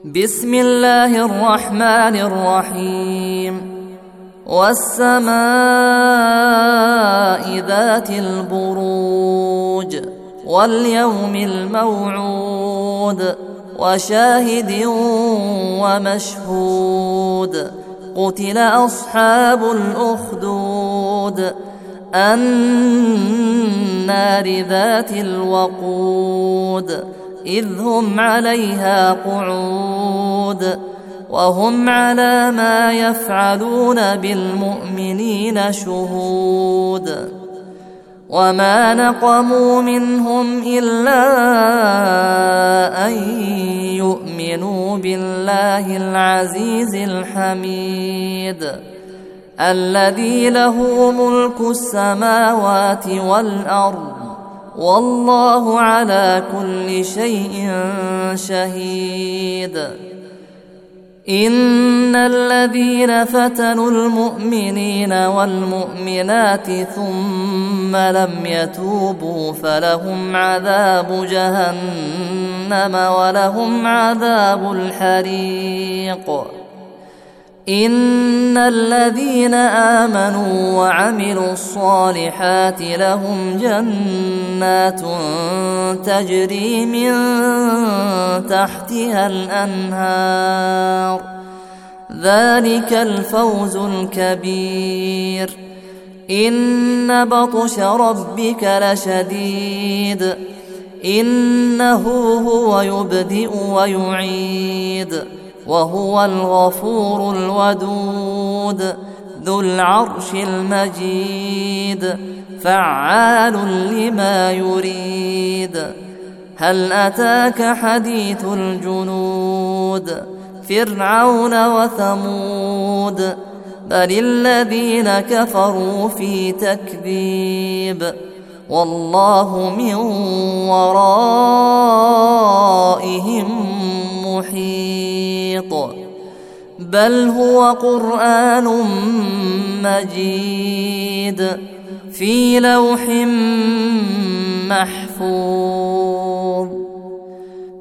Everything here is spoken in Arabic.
بسم الله الرحمن الرحيم والسماء ذات البروج واليوم الموعود وشاهد ومشهود قتل أصحاب الأخدود النار ذات الوقود إذ هم عليها قعود وهم على ما يفعلون بالمؤمنين شهود وما نقموا منهم إلا أن يؤمنوا بالله العزيز الحميد الذي له ملك السماوات والأرض والله على كل شيء شهيد إن الذين فتنوا المؤمنين والمؤمنات ثم لم يتوبوا فلهم عذاب جهنم ولهم عذاب الحريق إن الذين آمنوا وعملوا الصالحات لهم جنات تجري من تحتها الأنهار ذلك الفوز الكبير إن بطش ربك لشديد إنه هو يبدئ ويعيد وهو الغفور الودود ذو العرش المجيد فعال لما يريد هل أتاك حديث الجنود فرعون وثمود بل الذين كفروا في تكذيب والله من ورائهم محيط بل هو قرآن مجيد في لوح محفوظ.